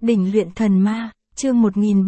Đỉnh luyện thần ma, chương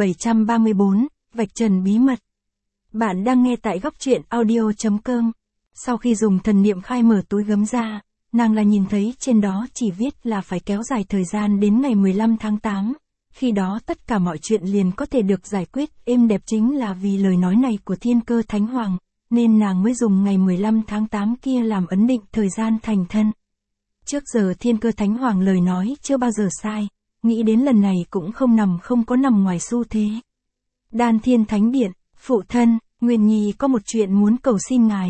1734, vạch trần bí mật. Bạn đang nghe tại góc truyện audio.com. Sau khi dùng thần niệm khai mở túi gấm ra, nàng là nhìn thấy trên đó chỉ viết là phải kéo dài thời gian đến ngày 15 tháng 8. Khi đó tất cả mọi chuyện liền có thể được giải quyết êm đẹp, chính là vì lời nói này của Thiên Cơ Thánh Hoàng, nên nàng mới dùng ngày 15 tháng 8 kia làm ấn định thời gian thành thân. Trước giờ Thiên Cơ Thánh Hoàng lời nói chưa bao giờ sai, nghĩ đến lần này cũng không có nằm ngoài xu thế. Đan Thiên Thánh Điện, phụ thân, Nguyên Nhi có một chuyện muốn cầu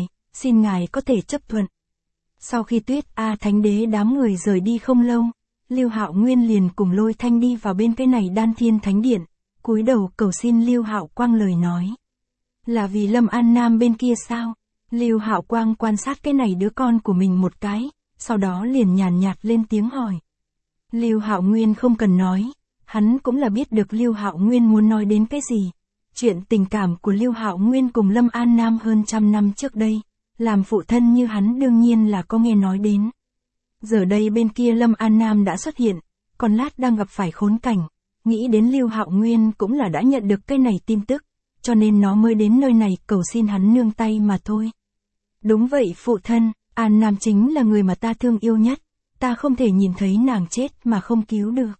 xin ngài có thể chấp thuận. Sau khi Tuyết A Thánh Đế đám người rời đi không lâu, Lưu Hạo Nguyên liền cùng Lôi Thanh đi vào bên cái này Đan Thiên Thánh Điện, cúi đầu cầu xin Lưu Hạo Quang lời nói. Là vì Lâm An Nam bên kia sao? Lưu Hạo Quang quan sát cái này đứa con của mình một cái, sau đó liền nhàn nhạt lên tiếng hỏi. Lưu Hạo Nguyên không cần nói, hắn cũng là biết được Lưu Hạo Nguyên muốn nói đến cái gì. Chuyện tình cảm của Lưu Hạo Nguyên cùng Lâm An Nam hơn 100 năm trước đây, làm phụ thân như hắn đương nhiên là có nghe nói đến. Giờ đây bên kia Lâm An Nam đã xuất hiện, còn lát đang gặp phải khốn cảnh, nghĩ đến Lưu Hạo Nguyên cũng là đã nhận được cái này tin tức, cho nên nó mới đến nơi này cầu xin hắn nương tay mà thôi. Đúng vậy phụ thân, An Nam chính là người mà ta thương yêu nhất, ta không thể nhìn thấy nàng chết mà không cứu được.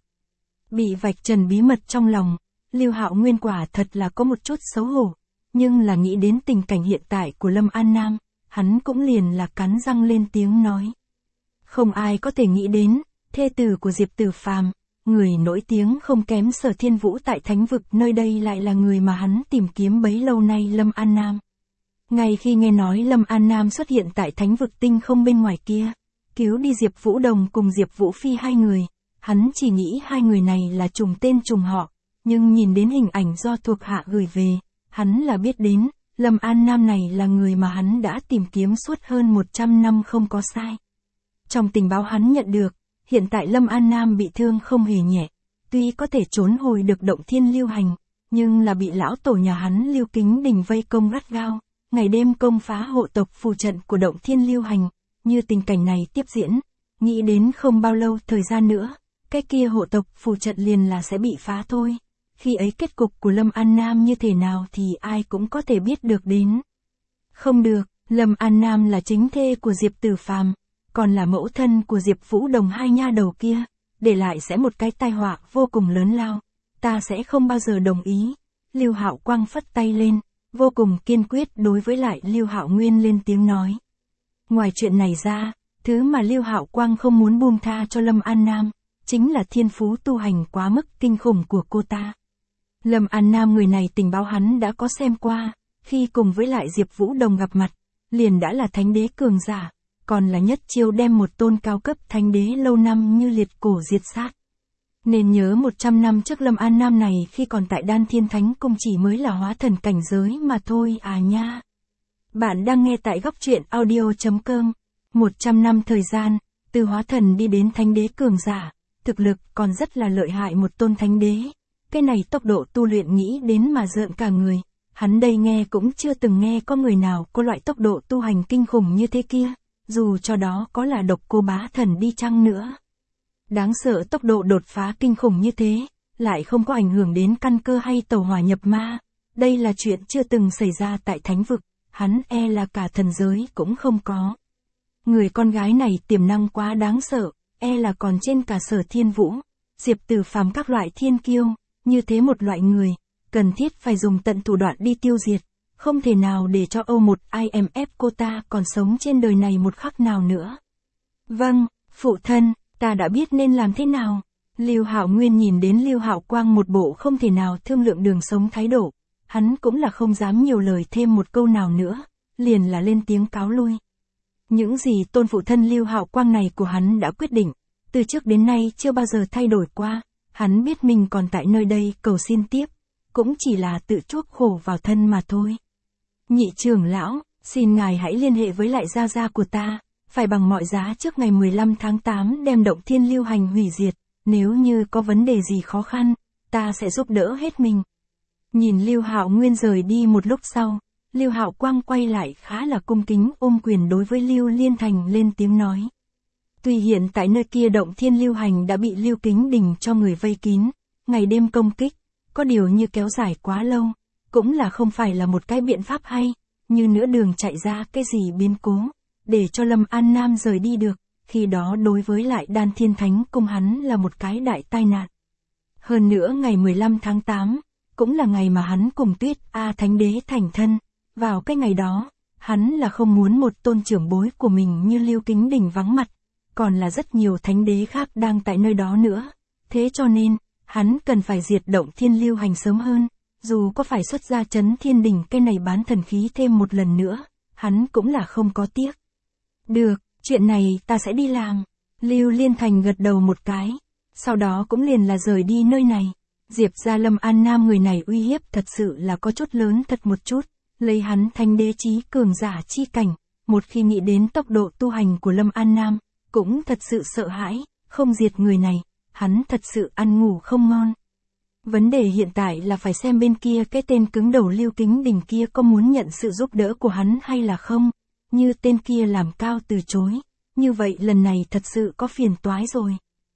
Bị vạch trần bí mật trong lòng, Lưu Hạo Nguyên quả thật là có một chút xấu hổ, nhưng là nghĩ đến tình cảnh hiện tại của Lâm An Nam, hắn cũng liền là cắn răng lên tiếng nói. Không ai có thể nghĩ đến, thê tử của Diệp Tử Phàm, người nổi tiếng không kém Sở Thiên Vũ tại Thánh Vực nơi đây lại là người mà hắn tìm kiếm bấy lâu nay, Lâm An Nam. Ngay khi nghe nói Lâm An Nam xuất hiện tại Thánh Vực tinh không bên ngoài kia, cứu đi Diệp Vũ Đồng cùng Diệp Vũ Phi hai người, hắn chỉ nghĩ hai người này là trùng tên trùng họ, nhưng nhìn đến hình ảnh do thuộc hạ gửi về, hắn là biết đến, Lâm An Nam này là người mà hắn đã tìm kiếm suốt hơn 100 năm không có sai. Trong tình báo hắn nhận được, hiện tại Lâm An Nam bị thương không hề nhẹ, tuy có thể trốn hồi được Động Thiên Lưu Hành, nhưng là bị lão tổ nhà hắn Lưu Kính Đình vây công gắt gao, ngày đêm công phá hộ tộc phù trận của Động Thiên Lưu Hành. Như tình cảnh này tiếp diễn, nghĩ đến không bao lâu thời gian nữa, cái kia hộ tộc phù trận liền là sẽ bị phá thôi. Khi ấy kết cục của Lâm An Nam như thế nào thì ai cũng có thể biết được đến. Không được, Lâm An Nam là chính thê của Diệp Tử Phàm, còn là mẫu thân của Diệp Vũ Đồng hai nha đầu kia, để lại sẽ một cái tai họa vô cùng lớn lao, ta sẽ không bao giờ đồng ý. Lưu Hạo Quang phất tay lên, vô cùng kiên quyết đối với lại Lưu Hạo Nguyên lên tiếng nói. Ngoài chuyện này ra, thứ mà Lưu Hạo Quang không muốn buông tha cho Lâm An Nam, chính là thiên phú tu hành quá mức kinh khủng của cô ta. Lâm An Nam người này tình báo hắn đã có xem qua, khi cùng với lại Diệp Vũ Đồng gặp mặt, liền đã là thánh đế cường giả, còn là nhất chiêu đem một tôn cao cấp thánh đế lâu năm như liệt cổ diệt sát. Nên nhớ 100 năm trước Lâm An Nam này khi còn tại Đan Thiên Thánh Cung chỉ mới là hóa thần cảnh giới mà thôi à nha. Bạn đang nghe tại góc truyện audio.com. 100 năm thời gian, từ hóa thần đi đến thánh đế cường giả, thực lực còn rất là lợi hại một tôn thánh đế. Cái này tốc độ tu luyện nghĩ đến mà rợn cả người, hắn đây nghe cũng chưa từng nghe có người nào có loại tốc độ tu hành kinh khủng như thế kia, dù cho đó có là Độc Cô Bá Thần đi chăng nữa. Đáng sợ tốc độ đột phá kinh khủng như thế, lại không có ảnh hưởng đến căn cơ hay tẩu hỏa nhập ma, đây là chuyện chưa từng xảy ra tại Thánh Vực. Hắn e là cả thần giới cũng không có. Người con gái này tiềm năng quá đáng sợ, e là còn trên cả Sở Thiên Vũ, Diệp Tử Phàm các loại thiên kiêu, như thế một loại người, cần thiết phải dùng tận thủ đoạn đi tiêu diệt, không thể nào để cho IMF cô ta còn sống trên đời này một khắc nào nữa. Vâng, phụ thân, ta đã biết nên làm thế nào. Lưu Hạo Nguyên nhìn đến Lưu Hạo Quang một bộ không thể nào thương lượng đường sống thái độ. Hắn cũng là không dám nhiều lời thêm một câu nào nữa, liền là lên tiếng cáo lui. Những gì tôn phụ thân Lưu Hạo Quang này của hắn đã quyết định, từ trước đến nay chưa bao giờ thay đổi qua, hắn biết mình còn tại nơi đây cầu xin tiếp, cũng chỉ là tự chuốc khổ vào thân mà thôi. Nhị trưởng lão, xin ngài hãy liên hệ với lại gia gia của ta, phải bằng mọi giá trước ngày 15 tháng 8 đem Động Thiên Lưu Hành hủy diệt, nếu như có vấn đề gì khó khăn, ta sẽ giúp đỡ hết mình. Nhìn Lưu Hạo Nguyên rời đi một lúc sau, Lưu Hạo Quang quay lại khá là cung kính ôm quyền đối với Lưu Liên Thành lên tiếng nói. Tuy hiện tại nơi kia Động Thiên Lưu Hành đã bị Lưu Kính Đình cho người vây kín, ngày đêm công kích, có điều như kéo dài quá lâu, cũng là không phải là một cái biện pháp hay, như nửa đường chạy ra cái gì biến cố, để cho Lâm An Nam rời đi được, khi đó đối với lại Đan Thiên Thánh Cung hắn là một cái đại tai nạn. Hơn nữa ngày 15 tháng 8, cũng là ngày mà hắn cùng Tuyết A Thánh Đế thành thân, vào cái ngày đó, hắn là không muốn một tôn trưởng bối của mình như Lưu Kính Đỉnh vắng mặt, còn là rất nhiều thánh đế khác đang tại nơi đó nữa, thế cho nên, hắn cần phải diệt động Thiên Lưu Hành sớm hơn, dù có phải xuất ra Chấn Thiên Đỉnh cái này bán thần khí thêm một lần nữa, hắn cũng là không có tiếc. Được, chuyện này ta sẽ đi làm. Lưu Liên Thành gật đầu một cái, sau đó cũng liền là rời đi nơi này. Diệp gia Lâm An Nam người này uy hiếp thật sự là có chút lớn thật một chút, lấy hắn thánh đế chí cường giả chi cảnh, một khi nghĩ đến tốc độ tu hành của Lâm An Nam, cũng thật sự sợ hãi, không diệt người này, hắn thật sự ăn ngủ không ngon. Vấn đề hiện tại là phải xem bên kia cái tên cứng đầu Lưu Kính Đỉnh kia có muốn nhận sự giúp đỡ của hắn hay là không, như tên kia làm cao từ chối, như vậy lần này thật sự có phiền toái rồi.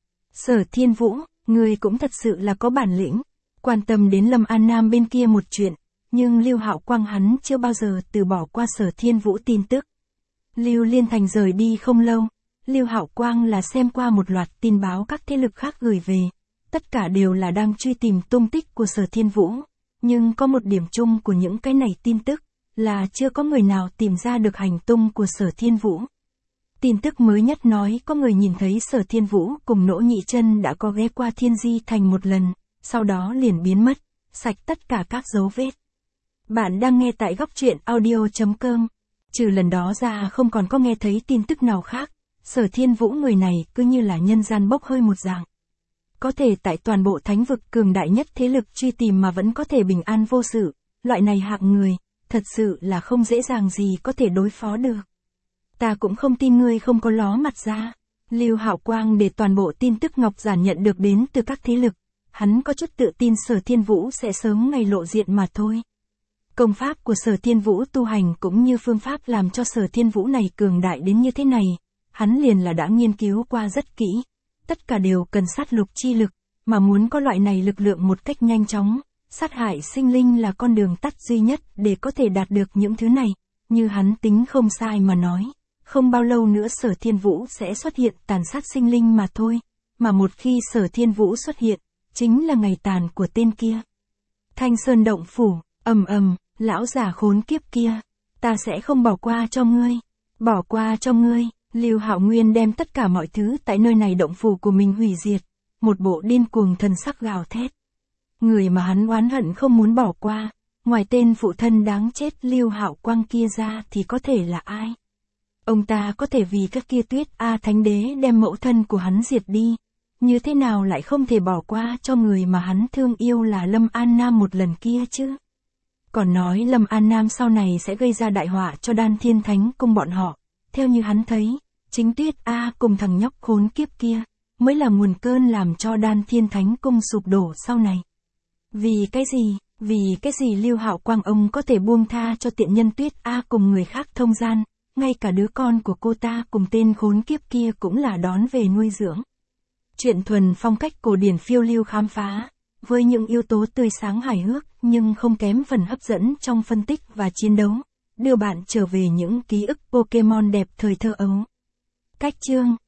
Sở Thiên Vũ, người cũng thật sự là có bản lĩnh, quan tâm đến Lâm An Nam bên kia một chuyện, nhưng Lưu Hạo Quang hắn chưa bao giờ từ bỏ qua Sở Thiên Vũ tin tức. Lưu Liên Thành rời đi không lâu, Lưu Hạo Quang là xem qua một loạt tin báo các thế lực khác gửi về, tất cả đều là đang truy tìm tung tích của Sở Thiên Vũ, nhưng có một điểm chung của những cái này tin tức, là chưa có người nào tìm ra được hành tung của Sở Thiên Vũ. Tin tức mới nhất nói có người nhìn thấy Sở Thiên Vũ cùng Nỗ Nhị Chân đã có ghé qua Thiên Di Thành một lần, sau đó liền biến mất, sạch tất cả các dấu vết. Bạn đang nghe tại góc truyện audio.com. Trừ lần đó ra không còn có nghe thấy tin tức nào khác, Sở Thiên Vũ người này cứ như là nhân gian bốc hơi một dạng. Có thể tại toàn bộ thánh vực cường đại nhất thế lực truy tìm mà vẫn có thể bình an vô sự, loại này hạng người, thật sự là không dễ dàng gì có thể đối phó được. Ta cũng không tin ngươi không có ló mặt ra. Lưu Hạo Quang để toàn bộ tin tức ngọc giản nhận được đến từ các thế lực, hắn có chút tự tin Sở Thiên Vũ sẽ sớm ngày lộ diện mà thôi. Công pháp của Sở Thiên Vũ tu hành cũng như phương pháp làm cho Sở Thiên Vũ này cường đại đến như thế này, hắn liền là đã nghiên cứu qua rất kỹ, tất cả đều cần sát lục chi lực, mà muốn có loại này lực lượng một cách nhanh chóng, sát hại sinh linh là con đường tắt duy nhất để có thể đạt được những thứ này, như hắn tính không sai mà nói. Không bao lâu nữa Sở Thiên Vũ sẽ xuất hiện tàn sát sinh linh mà thôi, mà một khi Sở Thiên Vũ xuất hiện, chính là ngày tàn của tên kia. Thanh Sơn Động Phủ, lão già khốn kiếp kia, ta sẽ không bỏ qua cho ngươi, bỏ qua cho ngươi. Lưu Hạo Nguyên đem tất cả mọi thứ tại nơi này động phủ của mình hủy diệt, một bộ điên cuồng thần sắc gào thét. Người mà hắn oán hận không muốn bỏ qua, ngoài tên phụ thân đáng chết Lưu Hạo Quang kia ra thì có thể là ai? Ông ta có thể vì các kia Tuyết A Thánh Đế đem mẫu thân của hắn diệt đi, như thế nào lại không thể bỏ qua cho người mà hắn thương yêu là Lâm An Nam một lần kia chứ? Còn nói Lâm An Nam sau này sẽ gây ra đại họa cho Đan Thiên Thánh Cung bọn họ, theo như hắn thấy, chính Tuyết A cùng thằng nhóc khốn kiếp kia, mới là nguồn cơn làm cho Đan Thiên Thánh Cung sụp đổ sau này. Vì cái gì Lưu Hạo Quang ông có thể buông tha cho tiện nhân Tuyết A cùng người khác thông gian, ngay cả đứa con của cô ta cùng tên khốn kiếp kia cũng là đón về nuôi dưỡng. Chuyện thuần phong cách cổ điển phiêu lưu khám phá, với những yếu tố tươi sáng hài hước nhưng không kém phần hấp dẫn trong phân tích và chiến đấu, đưa bạn trở về những ký ức Pokemon đẹp thời thơ ấu. Cách chương